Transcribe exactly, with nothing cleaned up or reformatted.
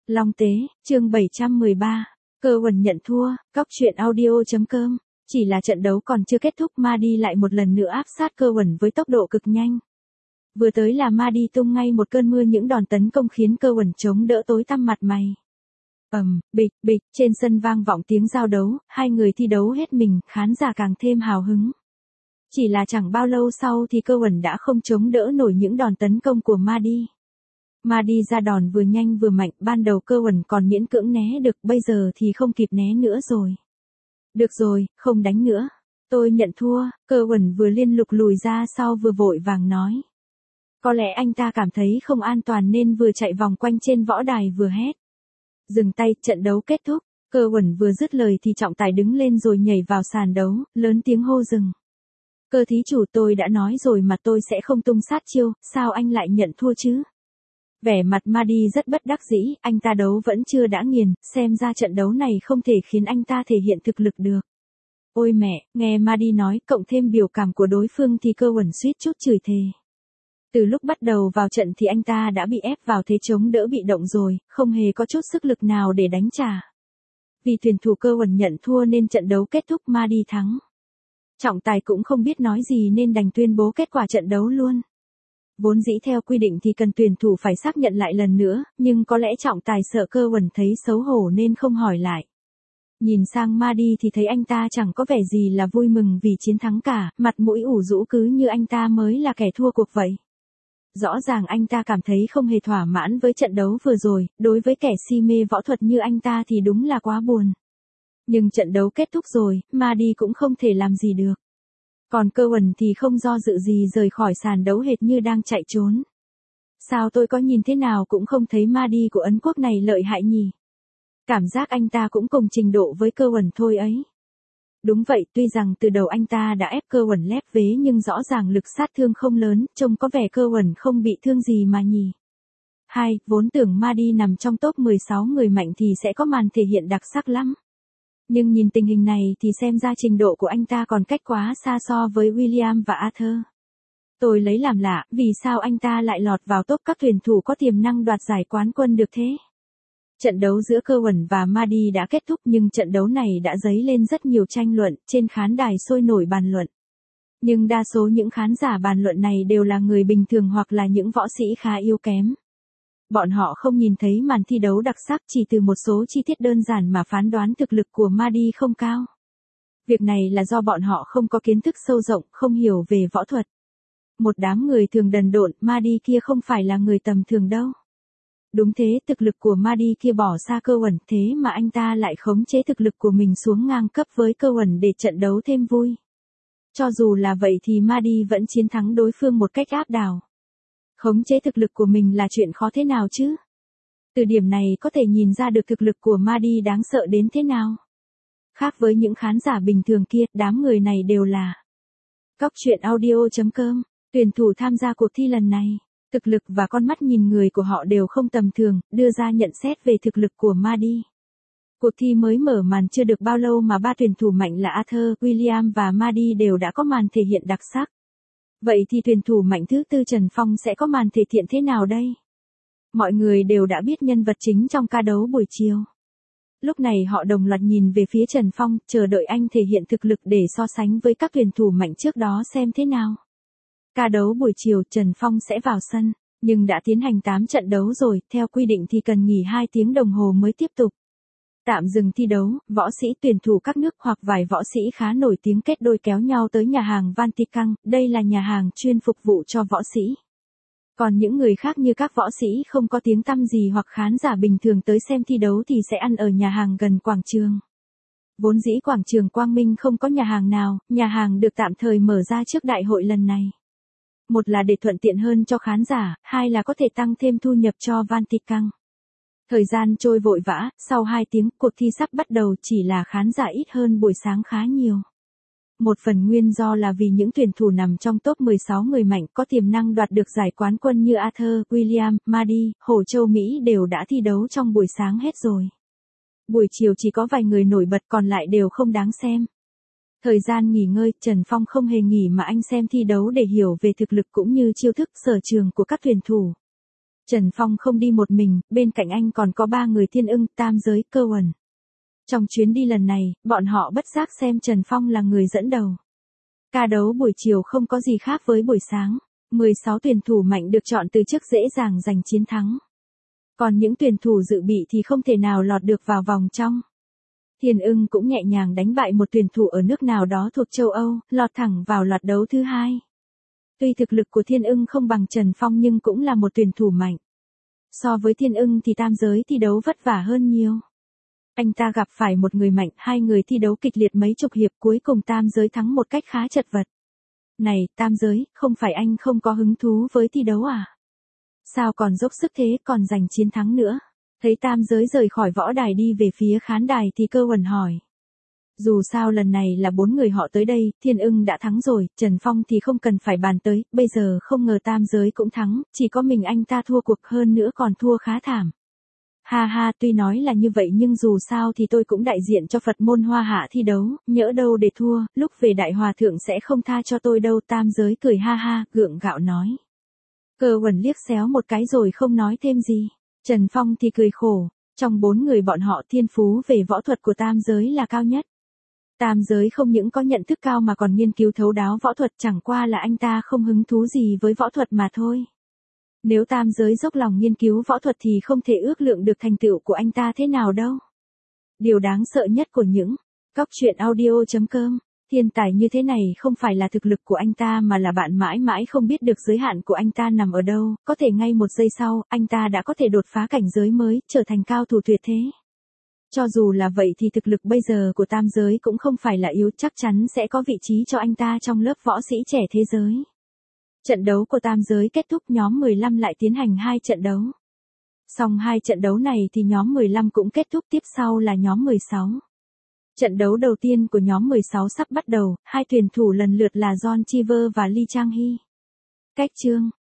Long Tế, chương bảy trăm mười ba, Cơ Huẩn nhận thua, Cóc truyện audio.com. Chỉ là trận đấu còn chưa kết thúc Mahdi lại một lần nữa áp sát Cơ Huẩn với tốc độ cực nhanh. Vừa tới là Mahdi tung ngay một cơn mưa những đòn tấn công khiến Cơ Huẩn chống đỡ tối tăm mặt mày. Ầm, bịch, bịch, trên sân vang vọng tiếng giao đấu, hai người thi đấu hết mình, khán giả càng thêm hào hứng. Chỉ là chẳng bao lâu sau thì Cơ Huẩn đã không chống đỡ nổi những đòn tấn công của Mahdi. Mahdi ra đòn vừa nhanh vừa mạnh, ban đầu Cơ Huẩn còn miễn cưỡng né được, bây giờ thì không kịp né nữa rồi. Được rồi, không đánh nữa. Tôi nhận thua, Cơ Huẩn vừa liên lục lùi ra sau vừa vội vàng nói. Có lẽ anh ta cảm thấy không an toàn nên vừa chạy vòng quanh trên võ đài vừa hét. Dừng tay, trận đấu kết thúc. Cơ Huẩn vừa dứt lời thì trọng tài đứng lên rồi nhảy vào sàn đấu, lớn tiếng hô dừng. Cơ thí chủ, tôi đã nói rồi mà tôi sẽ không tung sát chiêu, sao anh lại nhận thua chứ? Vẻ mặt Mahdi rất bất đắc dĩ, anh ta đấu vẫn chưa đã nghiền, xem ra trận đấu này không thể khiến anh ta thể hiện thực lực được. Ôi mẹ, nghe Mahdi nói cộng thêm biểu cảm của đối phương thì Cơ Huẩn suýt chút chửi thề. Từ lúc bắt đầu vào trận thì anh ta đã bị ép vào thế chống đỡ bị động rồi, không hề có chút sức lực nào để đánh trả. Vì tuyển thủ Cơ Huẩn nhận thua nên trận đấu kết thúc Mahdi thắng. Trọng tài cũng không biết nói gì nên đành tuyên bố kết quả trận đấu luôn. Vốn dĩ theo quy định thì cần tuyển thủ phải xác nhận lại lần nữa, nhưng có lẽ trọng tài sợ Cơ Huẩn thấy xấu hổ nên không hỏi lại. Nhìn sang Mahdi thì thấy anh ta chẳng có vẻ gì là vui mừng vì chiến thắng cả, mặt mũi ủ rũ cứ như anh ta mới là kẻ thua cuộc vậy. Rõ ràng anh ta cảm thấy không hề thỏa mãn với trận đấu vừa rồi, đối với kẻ si mê võ thuật như anh ta thì đúng là quá buồn. Nhưng trận đấu kết thúc rồi, Mahdi cũng không thể làm gì được. Còn Cơ Huẩn thì không do dự gì rời khỏi sàn đấu hệt như đang chạy trốn. Sao tôi có nhìn thế nào cũng không thấy Mahdi của Ấn Quốc này lợi hại nhỉ? Cảm giác anh ta cũng cùng trình độ với Cơ Huẩn thôi ấy. Đúng vậy, tuy rằng từ đầu anh ta đã ép Cơ Huẩn lép vế nhưng rõ ràng lực sát thương không lớn, trông có vẻ Cơ Huẩn không bị thương gì mà nhỉ. Hai, vốn tưởng Mahdi nằm trong top mười sáu người mạnh thì sẽ có màn thể hiện đặc sắc lắm. Nhưng nhìn tình hình này thì xem ra trình độ của anh ta còn cách quá xa so với William và Arthur. Tôi lấy làm lạ, vì sao anh ta lại lọt vào top các tuyển thủ có tiềm năng đoạt giải quán quân được thế? Trận đấu giữa Cơ Huẩn và Mahdi đã kết thúc nhưng trận đấu này đã dấy lên rất nhiều tranh luận, trên khán đài sôi nổi bàn luận. Nhưng đa số những khán giả bàn luận này đều là người bình thường hoặc là những võ sĩ khá yếu kém. Bọn họ không nhìn thấy màn thi đấu đặc sắc, chỉ từ một số chi tiết đơn giản mà phán đoán thực lực của Mahdi không cao. Việc này là do bọn họ không có kiến thức sâu rộng, không hiểu về võ thuật. Một đám người thường đần độn, Mahdi kia không phải là người tầm thường đâu. Đúng thế, thực lực của Mahdi kia bỏ xa Cơ Huẩn, thế mà anh ta lại khống chế thực lực của mình xuống ngang cấp với Cơ Huẩn để trận đấu thêm vui. Cho dù là vậy thì Mahdi vẫn chiến thắng đối phương một cách áp đảo. Khống chế thực lực của mình là chuyện khó thế nào chứ? Từ điểm này có thể nhìn ra được thực lực của Mahdi đáng sợ đến thế nào. Khác với những khán giả bình thường kia, đám người này đều là Cóc truyện audio.com, tuyển thủ tham gia cuộc thi lần này. Thực lực và con mắt nhìn người của họ đều không tầm thường, đưa ra nhận xét về thực lực của Mahdi. Cuộc thi mới mở màn chưa được bao lâu mà ba tuyển thủ mạnh là Arthur, William và Mahdi đều đã có màn thể hiện đặc sắc. Vậy thì tuyển thủ mạnh thứ tư Trần Phong sẽ có màn thể hiện thế nào đây? Mọi người đều đã biết nhân vật chính trong ca đấu buổi chiều. Lúc này họ đồng loạt nhìn về phía Trần Phong, chờ đợi anh thể hiện thực lực để so sánh với các tuyển thủ mạnh trước đó xem thế nào. Ca đấu buổi chiều Trần Phong sẽ vào sân, nhưng đã tiến hành tám trận đấu rồi, theo quy định thì cần nghỉ hai tiếng đồng hồ mới tiếp tục. Tạm dừng thi đấu, võ sĩ tuyển thủ các nước hoặc vài võ sĩ khá nổi tiếng kết đôi kéo nhau tới nhà hàng Vatican, đây là nhà hàng chuyên phục vụ cho võ sĩ. Còn những người khác như các võ sĩ không có tiếng tăm gì hoặc khán giả bình thường tới xem thi đấu thì sẽ ăn ở nhà hàng gần quảng trường. Vốn dĩ quảng trường Quang Minh không có nhà hàng nào, nhà hàng được tạm thời mở ra trước đại hội lần này. Một là để thuận tiện hơn cho khán giả, hai là có thể tăng thêm thu nhập cho Vatican. Thời gian trôi vội vã, sau hai tiếng, cuộc thi sắp bắt đầu, chỉ là khán giả ít hơn buổi sáng khá nhiều. Một phần nguyên do là vì những tuyển thủ nằm trong top mười sáu người mạnh có tiềm năng đoạt được giải quán quân như Arthur, William, Mahdi, Hồ Châu Mỹ đều đã thi đấu trong buổi sáng hết rồi. Buổi chiều chỉ có vài người nổi bật còn lại đều không đáng xem. Thời gian nghỉ ngơi, Trần Phong không hề nghỉ mà anh xem thi đấu để hiểu về thực lực cũng như chiêu thức sở trường của các tuyển thủ. Trần Phong không đi một mình, bên cạnh anh còn có ba người thiên ưng, tam giới, cơ uẩn. Trong chuyến đi lần này, bọn họ bất giác xem Trần Phong là người dẫn đầu. Ca đấu buổi chiều không có gì khác với buổi sáng. mười sáu tuyển thủ mạnh được chọn từ trước dễ dàng giành chiến thắng. Còn những tuyển thủ dự bị thì không thể nào lọt được vào vòng trong. Thiên ưng cũng nhẹ nhàng đánh bại một tuyển thủ ở nước nào đó thuộc châu Âu, lọt thẳng vào loạt đấu thứ hai. Tuy thực lực của Thiên ưng không bằng Trần Phong nhưng cũng là một tuyển thủ mạnh. So với Thiên ưng thì tam giới thi đấu vất vả hơn nhiều. Anh ta gặp phải một người mạnh, hai người thi đấu kịch liệt mấy chục hiệp, cuối cùng tam giới thắng một cách khá chật vật. Này, tam giới, không phải anh không có hứng thú với thi đấu à? Sao còn dốc sức thế, còn giành chiến thắng nữa? Thấy tam giới rời khỏi võ đài đi về phía khán đài thì cơ uẩn hỏi. Dù sao lần này là bốn người họ tới đây, Thiên ưng đã thắng rồi, Trần Phong thì không cần phải bàn tới, bây giờ không ngờ tam giới cũng thắng, chỉ có mình anh ta thua cuộc, hơn nữa còn thua khá thảm. Ha ha, tuy nói là như vậy nhưng dù sao thì tôi cũng đại diện cho Phật môn Hoa Hạ thi đấu, nhỡ đâu để thua, lúc về Đại Hòa Thượng sẽ không tha cho tôi đâu. Tam giới cười ha ha, gượng gạo nói. Cơ uẩn liếc xéo một cái rồi không nói thêm gì. Trần Phong thì cười khổ, trong bốn người bọn họ thiên phú về võ thuật của tam giới là cao nhất. Tam giới không những có nhận thức cao mà còn nghiên cứu thấu đáo võ thuật, chẳng qua là anh ta không hứng thú gì với võ thuật mà thôi. Nếu tam giới dốc lòng nghiên cứu võ thuật thì không thể ước lượng được thành tựu của anh ta thế nào đâu. Điều đáng sợ nhất của những Cóc truyện audio.com, thiên tài như thế này không phải là thực lực của anh ta mà là bạn mãi mãi không biết được giới hạn của anh ta nằm ở đâu, có thể ngay một giây sau, anh ta đã có thể đột phá cảnh giới mới, trở thành cao thủ tuyệt thế. Cho dù là vậy thì thực lực bây giờ của tam giới cũng không phải là yếu, chắc chắn sẽ có vị trí cho anh ta trong lớp võ sĩ trẻ thế giới. Trận đấu của tam giới kết thúc, nhóm mười lăm lại tiến hành hai trận đấu. Xong hai trận đấu này thì nhóm mười lăm cũng kết thúc, tiếp sau là nhóm mười sáu. Trận đấu đầu tiên của nhóm mười sáu sắp bắt đầu, hai tuyển thủ lần lượt là John Cheever và Lee Chang Hee. Cách chương